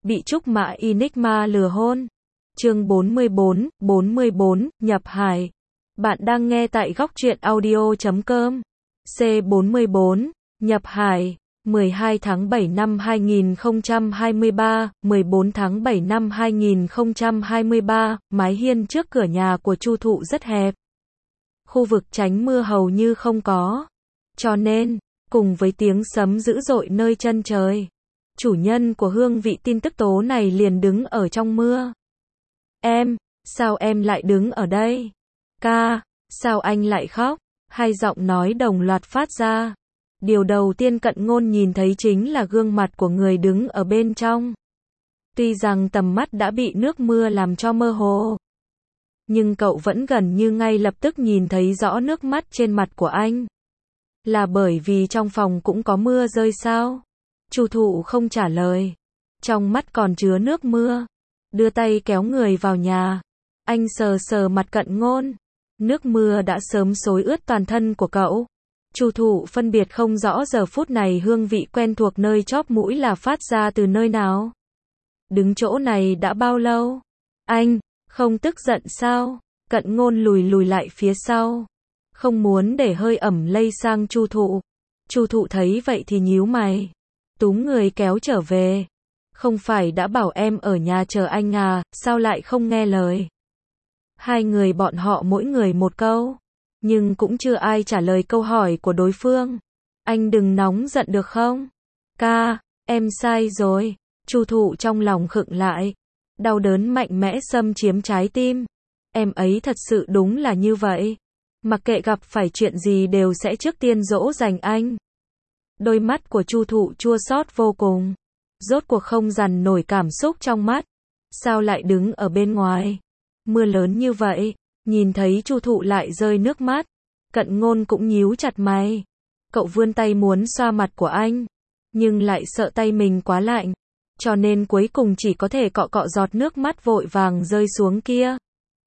bị Trúc Mã Enigma lừa hôn. Chương 44, nhập hải. Bạn đang nghe tại góc truyện audio.com. C44, nhập hải. 12 tháng 7 năm 2023, 14 tháng 7 năm 2023, mái hiên trước cửa nhà của Chu Thụ rất hẹp. Khu vực tránh mưa hầu như không có. Cho nên, cùng với tiếng sấm dữ dội nơi chân trời, chủ nhân của hương vị tin tức tố này liền đứng ở trong mưa. Em, sao em lại đứng ở đây? Ca, sao anh lại khóc? Hai giọng nói đồng loạt phát ra. Điều đầu tiên Cận Ngôn nhìn thấy chính là gương mặt của người đứng ở bên trong. Tuy rằng tầm mắt đã bị nước mưa làm cho mơ hồ, nhưng cậu vẫn gần như ngay lập tức nhìn thấy rõ nước mắt trên mặt của anh. Là bởi vì trong phòng cũng có mưa rơi sao? Chu Thụ không trả lời. Trong mắt còn chứa nước mưa. Đưa tay kéo người vào nhà. Anh sờ sờ mặt Cận Ngôn. Nước mưa đã sớm xối ướt toàn thân của cậu. Chu Thụ phân biệt không rõ giờ phút này hương vị quen thuộc nơi chóp mũi là phát ra từ nơi nào. Đứng chỗ này đã bao lâu? Anh, không tức giận sao? Cận Ngôn lùi lại phía sau. Không muốn để hơi ẩm lây sang Chu Thụ. Chu Thụ thấy vậy thì nhíu mày. Túm người kéo trở về. Không phải đã bảo em ở nhà chờ anh à, sao lại không nghe lời? Hai người bọn họ mỗi người một câu. Nhưng cũng chưa ai trả lời câu hỏi của đối phương. Anh đừng nóng giận được không? Ca, em sai rồi. Chu Thụ trong lòng khựng lại. Đau đớn mạnh mẽ xâm chiếm trái tim. Em ấy thật sự đúng là như vậy. Mặc kệ gặp phải chuyện gì đều sẽ trước tiên dỗ dành anh. Đôi mắt của Chu Thụ chua xót vô cùng. Rốt cuộc không dằn nổi cảm xúc trong mắt. Sao lại đứng ở bên ngoài? Mưa lớn như vậy, nhìn thấy Chu Thụ lại rơi nước mắt. Cận Ngôn cũng nhíu chặt mày. Cậu vươn tay muốn xoa mặt của anh, nhưng lại sợ tay mình quá lạnh, cho nên cuối cùng chỉ có thể cọ cọ giọt nước mắt vội vàng rơi xuống kia.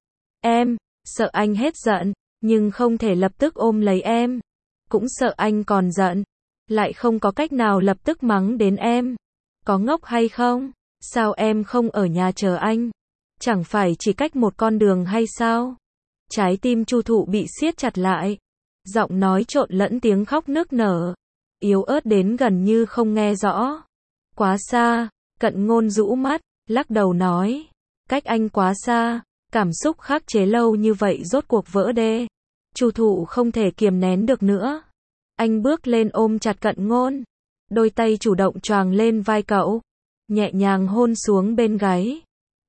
Em, sợ anh hết giận, nhưng không thể lập tức ôm lấy em. Cũng sợ anh còn giận, lại không có cách nào lập tức mắng đến em. Có ngốc hay không? Sao em không ở nhà chờ anh? Chẳng phải chỉ cách một con đường hay sao? Trái tim Chu Thụ bị siết chặt lại. Giọng nói trộn lẫn tiếng khóc nức nở. Yếu ớt đến gần như không nghe rõ. Quá xa. Cận Ngôn rũ mắt, lắc đầu nói. Cách anh quá xa. Cảm xúc khắc chế lâu như vậy rốt cuộc vỡ đê. Chu Thụ không thể kiềm nén được nữa. Anh bước lên ôm chặt Cận Ngôn. Đôi tay chủ động choàng lên vai cậu. Nhẹ nhàng hôn xuống bên gáy.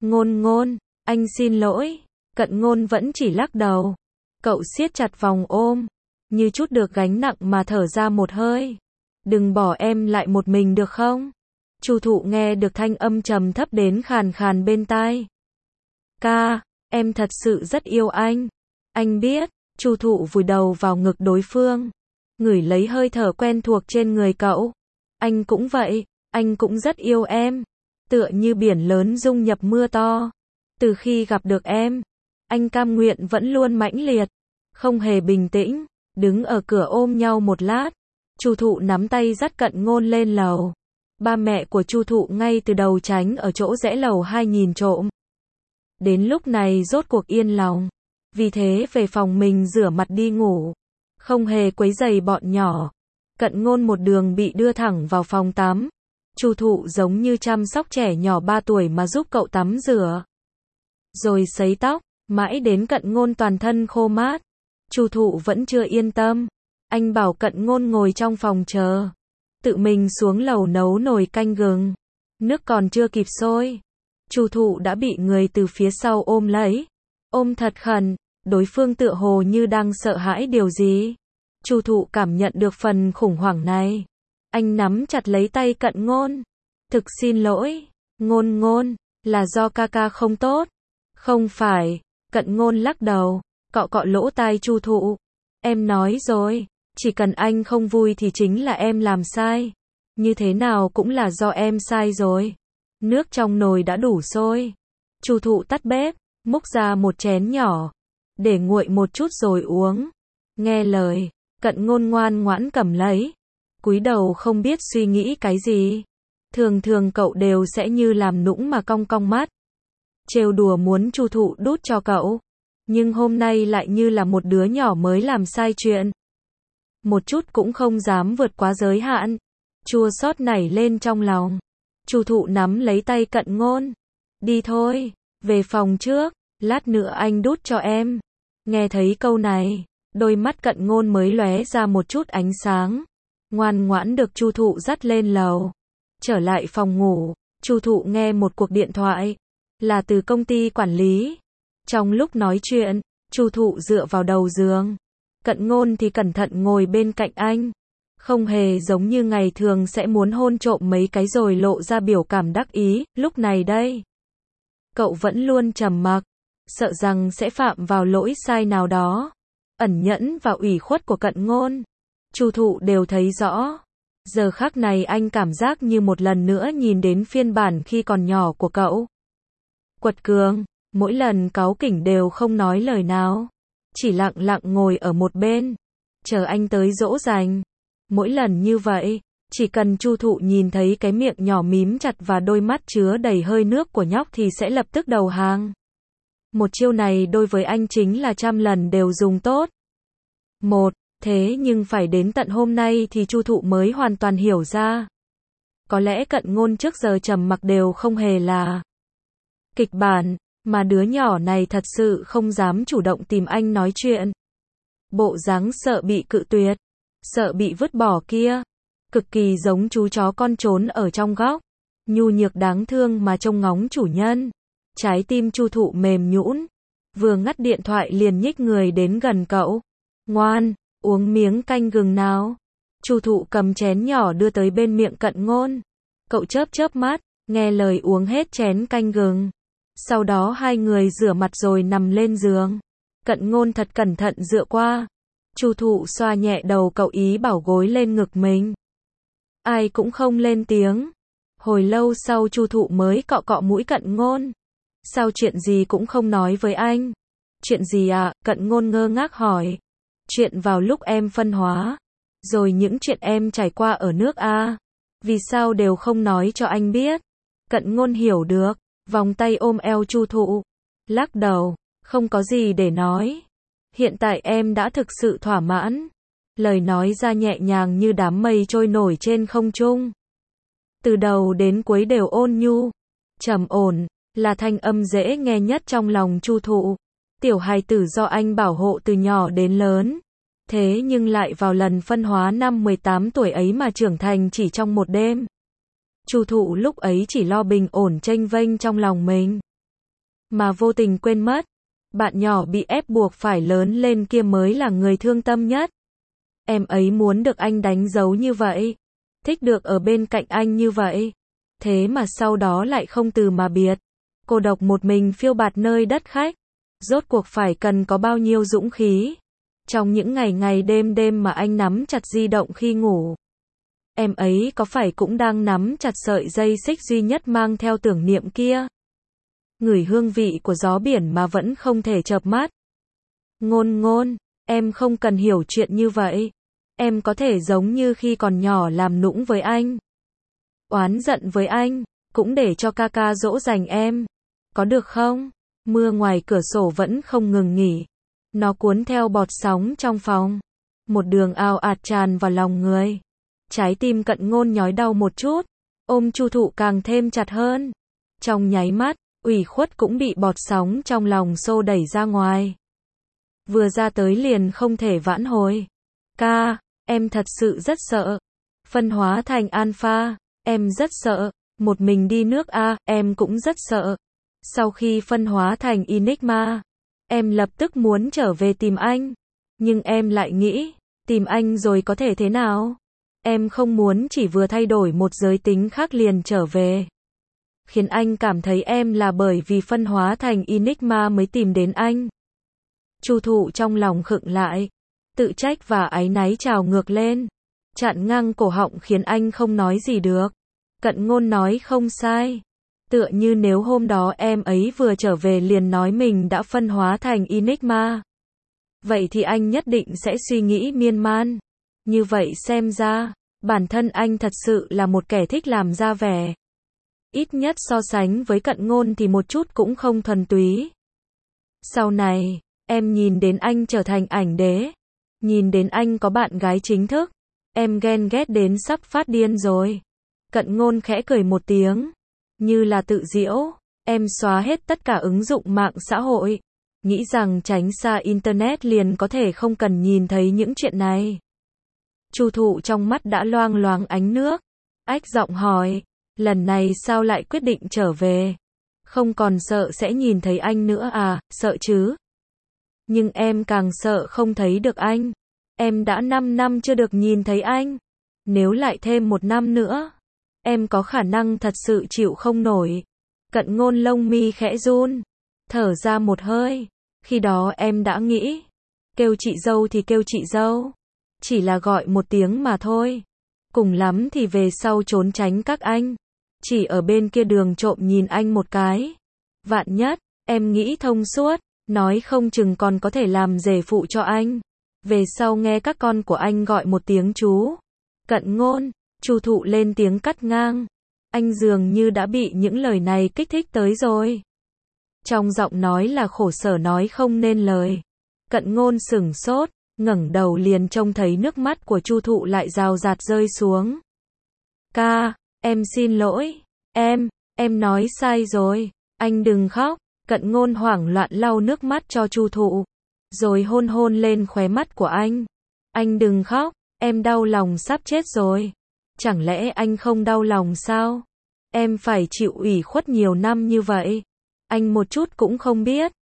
Ngôn, anh xin lỗi. Cận Ngôn vẫn chỉ lắc đầu. Cậu siết chặt vòng ôm. Như chút được gánh nặng mà thở ra một hơi. Đừng bỏ em lại một mình được không? Chu Thụ nghe được thanh âm trầm thấp đến khàn khàn bên tai. Ca, em thật sự rất yêu anh. Anh biết. Chu Thụ vùi đầu vào ngực đối phương. Ngửi lấy hơi thở quen thuộc trên người cậu. Anh cũng vậy, anh cũng rất yêu em. Tựa như biển lớn dung nhập mưa to. Từ khi gặp được em, anh cam nguyện vẫn luôn mãnh liệt, không hề bình tĩnh. Đứng ở cửa ôm nhau một lát, Chu Thụ nắm tay dắt Cận Ngôn lên lầu. Ba mẹ của Chu Thụ ngay từ đầu tránh ở chỗ rẽ lầu 2 nhìn trộm. Đến lúc này rốt cuộc yên lòng, vì thế về phòng mình rửa mặt đi ngủ, không hề quấy rầy bọn nhỏ. Cận Ngôn một đường bị đưa thẳng vào phòng tắm. Chu Thụ giống như chăm sóc trẻ nhỏ 3 tuổi mà giúp cậu tắm rửa, rồi sấy tóc, mãi đến Cận Ngôn toàn thân khô mát. Chu Thụ vẫn chưa yên tâm. Anh bảo Cận Ngôn ngồi trong phòng chờ, tự mình xuống lầu nấu nồi canh gừng. Nước còn chưa kịp sôi, Chu Thụ đã bị người từ phía sau ôm lấy. Ôm thật khẩn, đối phương tựa hồ như đang sợ hãi điều gì. Chu Thụ cảm nhận được phần khủng hoảng này. Anh nắm chặt lấy tay Cận Ngôn. Thực xin lỗi, Ngôn, là do ca không tốt. Không phải. Cận Ngôn lắc đầu, cọ cọ lỗ tai Chu Thụ. Em nói rồi, chỉ cần anh không vui thì chính là em làm sai. Như thế nào cũng là do em sai rồi. Nước trong nồi đã đủ sôi. Chu Thụ tắt bếp, múc ra một chén nhỏ, để nguội một chút rồi uống. Nghe lời, Cận Ngôn ngoan ngoãn cầm lấy, cúi đầu không biết suy nghĩ cái gì. Thường thường cậu đều sẽ như làm nũng mà cong cong mắt. Trêu đùa muốn Chu Thụ đút cho cậu. Nhưng hôm nay lại như là một đứa nhỏ mới làm sai chuyện. Một chút cũng không dám vượt quá giới hạn. Chua xót nảy lên trong lòng. Chu Thụ nắm lấy tay Cận Ngôn. Đi thôi, về phòng trước, lát nữa anh đút cho em. Nghe thấy câu này, đôi mắt Cận Ngôn mới lóe ra một chút ánh sáng. Ngoan ngoãn được Chu Thụ dắt lên lầu. Trở lại phòng ngủ, Chu Thụ nghe một cuộc điện thoại. Là từ công ty quản lý. Trong lúc nói chuyện, Chu Thụ dựa vào đầu giường. Cận Ngôn thì cẩn thận ngồi bên cạnh anh. Không hề giống như ngày thường sẽ muốn hôn trộm mấy cái rồi lộ ra biểu cảm đắc ý, lúc này đây. Cậu vẫn luôn trầm mặc, sợ rằng sẽ phạm vào lỗi sai nào đó. Ẩn nhẫn và ủy khuất của Cận Ngôn, Chu Thụ đều thấy rõ. Giờ khắc này anh cảm giác như một lần nữa nhìn đến phiên bản khi còn nhỏ của cậu. Quật cường, mỗi lần cáu kỉnh đều không nói lời nào. Chỉ lặng lặng ngồi ở một bên, chờ anh tới dỗ dành. Mỗi lần như vậy, chỉ cần Chu Thụ nhìn thấy cái miệng nhỏ mím chặt và đôi mắt chứa đầy hơi nước của nhóc thì sẽ lập tức đầu hàng. Một chiêu này đối với anh chính là trăm lần đều dùng tốt. Thế nhưng phải đến tận hôm nay thì Chu Thụ mới hoàn toàn hiểu ra. Có lẽ Cận Ngôn trước giờ trầm mặc đều không hề là kịch bản, mà đứa nhỏ này thật sự không dám chủ động tìm anh nói chuyện. Bộ dáng sợ bị cự tuyệt, sợ bị vứt bỏ kia, cực kỳ giống chú chó con trốn ở trong góc, nhu nhược đáng thương mà trông ngóng chủ nhân. Trái tim Chu Thụ mềm nhũn, vừa ngắt điện thoại liền nhích người đến gần cậu. Ngoan, uống miếng canh gừng nào. Chu Thụ cầm chén nhỏ đưa tới bên miệng Cận Ngôn. Cậu chớp chớp mắt, nghe lời uống hết chén canh gừng. Sau đó hai người rửa mặt rồi nằm lên giường. Cận Ngôn thật cẩn thận dựa qua. Chu Thụ xoa nhẹ đầu cậu ý bảo gối lên ngực mình. Ai cũng không lên tiếng. Hồi lâu sau Chu Thụ mới cọ cọ mũi Cận Ngôn. Sao chuyện gì cũng không nói với anh? Chuyện gì ạ? Cận Ngôn ngơ ngác hỏi. Chuyện vào lúc em phân hóa. Rồi những chuyện em trải qua ở nước A. Vì sao đều không nói cho anh biết? Cận Ngôn hiểu được. Vòng tay ôm eo Chu Thụ. Lắc đầu. Không có gì để nói. Hiện tại em đã thực sự thỏa mãn. Lời nói ra nhẹ nhàng như đám mây trôi nổi trên không trung. Từ đầu đến cuối đều ôn nhu, trầm ổn, là thanh âm dễ nghe nhất trong lòng Chu Thụ. Tiểu hài tử do anh bảo hộ từ nhỏ đến lớn. Thế nhưng lại vào lần phân hóa năm 18 tuổi ấy mà trưởng thành chỉ trong một đêm. Chu Thụ lúc ấy chỉ lo bình ổn chênh vênh trong lòng mình. Mà vô tình quên mất. Bạn nhỏ bị ép buộc phải lớn lên kia mới là người thương tâm nhất. Em ấy muốn được anh đánh dấu như vậy. Thích được ở bên cạnh anh như vậy. Thế mà sau đó lại không từ mà biệt. Cô độc một mình phiêu bạt nơi đất khách. Rốt cuộc phải cần có bao nhiêu dũng khí. Trong những ngày đêm mà anh nắm chặt di động khi ngủ. Em ấy có phải cũng đang nắm chặt sợi dây xích duy nhất mang theo tưởng niệm kia. Ngửi hương vị của gió biển mà vẫn không thể chợp mắt. Ngôn, em không cần hiểu chuyện như vậy. Em có thể giống như khi còn nhỏ làm nũng với anh. Oán giận với anh, cũng để cho ca ca dỗ dành em. Có được không? Mưa ngoài cửa sổ vẫn không ngừng nghỉ. Nó cuốn theo bọt sóng trong phòng. Một đường ào ạt tràn vào lòng người. Trái tim Cận Ngôn nhói đau một chút. Ôm Chu Thụ càng thêm chặt hơn. Trong nháy mắt, ủy khuất cũng bị bọt sóng trong lòng xô đẩy ra ngoài. Vừa ra tới liền không thể vãn hồi. Ca, em thật sự rất sợ. Phân hóa thành alpha, em rất sợ. Một mình đi nước A, em cũng rất sợ. Sau khi phân hóa thành Enigma, em lập tức muốn trở về tìm anh. Nhưng em lại nghĩ, tìm anh rồi có thể thế nào? Em không muốn chỉ vừa thay đổi một giới tính khác liền trở về. Khiến anh cảm thấy em là bởi vì phân hóa thành Enigma mới tìm đến anh. Chu Thụ trong lòng khựng lại. Tự trách và áy náy trào ngược lên. Chặn ngang cổ họng khiến anh không nói gì được. Cận Ngôn nói không sai. Tựa như nếu hôm đó em ấy vừa trở về liền nói mình đã phân hóa thành Enigma. Vậy thì anh nhất định sẽ suy nghĩ miên man. Như vậy xem ra, Bản thân anh thật sự là một kẻ thích làm ra vẻ. Ít nhất so sánh với Cận Ngôn thì một chút cũng không thuần túy. Sau này, em nhìn đến anh trở thành ảnh đế. Nhìn đến anh có bạn gái chính thức. Em ghen ghét đến sắp phát điên rồi. Cận Ngôn khẽ cười một tiếng. Như là tự giễu. Em xóa hết tất cả ứng dụng mạng xã hội. Nghĩ rằng tránh xa Internet liền có thể không cần nhìn thấy những chuyện này. Chu Thụ trong mắt đã loang loáng ánh nước. Ách giọng hỏi. Lần này sao lại quyết định trở về? Không còn sợ sẽ nhìn thấy anh nữa à? Sợ chứ. Nhưng em càng sợ không thấy được anh. Em đã 5 năm chưa được nhìn thấy anh. Nếu lại thêm 1 năm nữa, em có khả năng thật sự chịu không nổi. Cận Ngôn lông mi khẽ run, thở ra một hơi. Khi đó em đã nghĩ, kêu chị dâu thì kêu chị dâu, chỉ là gọi một tiếng mà thôi. Cùng lắm thì về sau trốn tránh các anh, chỉ ở bên kia đường trộm nhìn anh một cái. Vạn nhất, em nghĩ thông suốt, nói không chừng còn có thể làm rể phụ cho anh. Về sau nghe các con của anh gọi một tiếng chú. Cận Ngôn, Chu Thụ lên tiếng cắt ngang. Anh dường như đã bị những lời này kích thích tới rồi. Trong giọng nói là khổ sở nói không nên lời. Cận Ngôn sửng sốt, ngẩng đầu liền trông thấy nước mắt của Chu Thụ lại rào rạt rơi xuống. Ca, em xin lỗi. Em nói sai rồi. Anh đừng khóc. Cận Ngôn hoảng loạn lau nước mắt cho Chu Thụ, rồi hôn hôn lên khóe mắt của anh. Anh đừng khóc, em đau lòng sắp chết rồi. Chẳng lẽ anh không đau lòng sao? Em phải chịu ủy khuất nhiều năm như vậy. Anh một chút cũng không biết.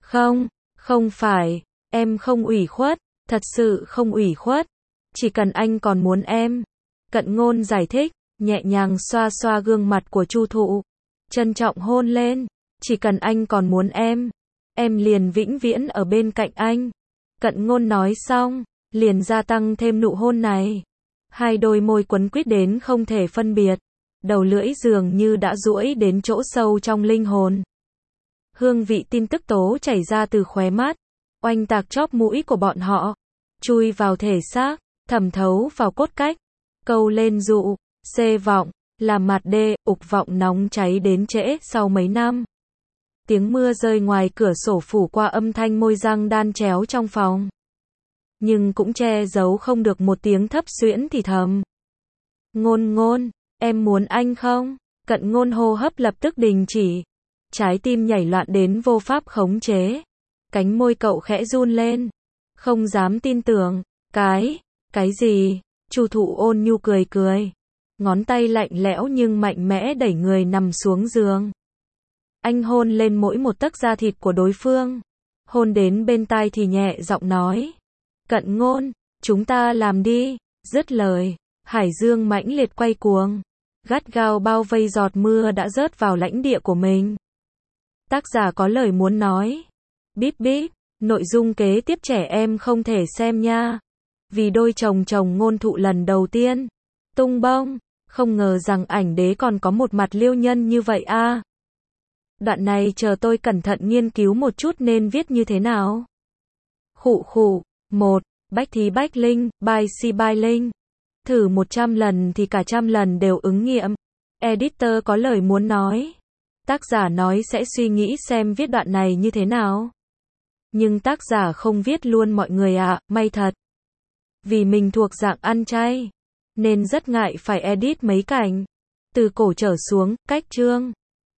Không phải, em không ủy khuất, thật sự không ủy khuất. Chỉ cần anh còn muốn em. Cận Ngôn giải thích, nhẹ nhàng xoa xoa gương mặt của Chu Thụ, trân trọng hôn lên. Chỉ cần anh còn muốn em liền vĩnh viễn ở bên cạnh anh. Cận Ngôn nói xong, liền gia tăng thêm nụ hôn này. Hai đôi môi quấn quýt đến không thể phân biệt. Đầu lưỡi dường như đã duỗi đến chỗ sâu trong linh hồn. Hương vị tin tức tố chảy ra từ khóe mắt, oanh tạc chóp mũi của bọn họ, chui vào thể xác, thẩm thấu vào cốt cách, câu lên dụ, xê vọng, làm mặt đê, ục vọng nóng cháy đến trễ sau mấy năm. Tiếng mưa rơi ngoài cửa sổ phủ qua âm thanh môi răng đan chéo trong phòng. Nhưng cũng che giấu không được một tiếng thấp xuyễn thì thầm. Ngôn, em muốn anh không? Cận Ngôn hô hấp lập tức đình chỉ. Trái tim nhảy loạn đến vô pháp khống chế. Cánh môi cậu khẽ run lên. Không dám tin tưởng. Cái gì? Chu Thụ ôn nhu cười cười. Ngón tay lạnh lẽo nhưng mạnh mẽ đẩy người nằm xuống giường. Anh hôn lên mỗi một tấc da thịt của đối phương. Hôn đến bên tai thì nhẹ giọng nói. Cận Ngôn, chúng ta làm đi. Dứt lời, hải dương mãnh liệt quay cuồng. Gắt gao bao vây giọt mưa đã rớt vào lãnh địa của mình. Tác giả có lời muốn nói. Bíp bíp, nội dung kế tiếp trẻ em không thể xem nha. Vì đôi chồng Ngôn Thụ lần đầu tiên tung bông, không ngờ rằng ảnh đế còn có một mặt liêu nhân như vậy a. Đoạn này chờ tôi cẩn thận nghiên cứu một chút nên viết như thế nào. Khụ. 1. Bách thí bách linh, bài si bài linh. Thử 100 lần thì cả 100 lần đều ứng nghiệm. Editor có lời muốn nói. Tác giả nói sẽ suy nghĩ xem viết đoạn này như thế nào. Nhưng tác giả không viết luôn mọi người ạ, may thật. Vì mình thuộc dạng ăn chay, nên rất ngại phải edit mấy cảnh. Từ cổ trở xuống, cách chương.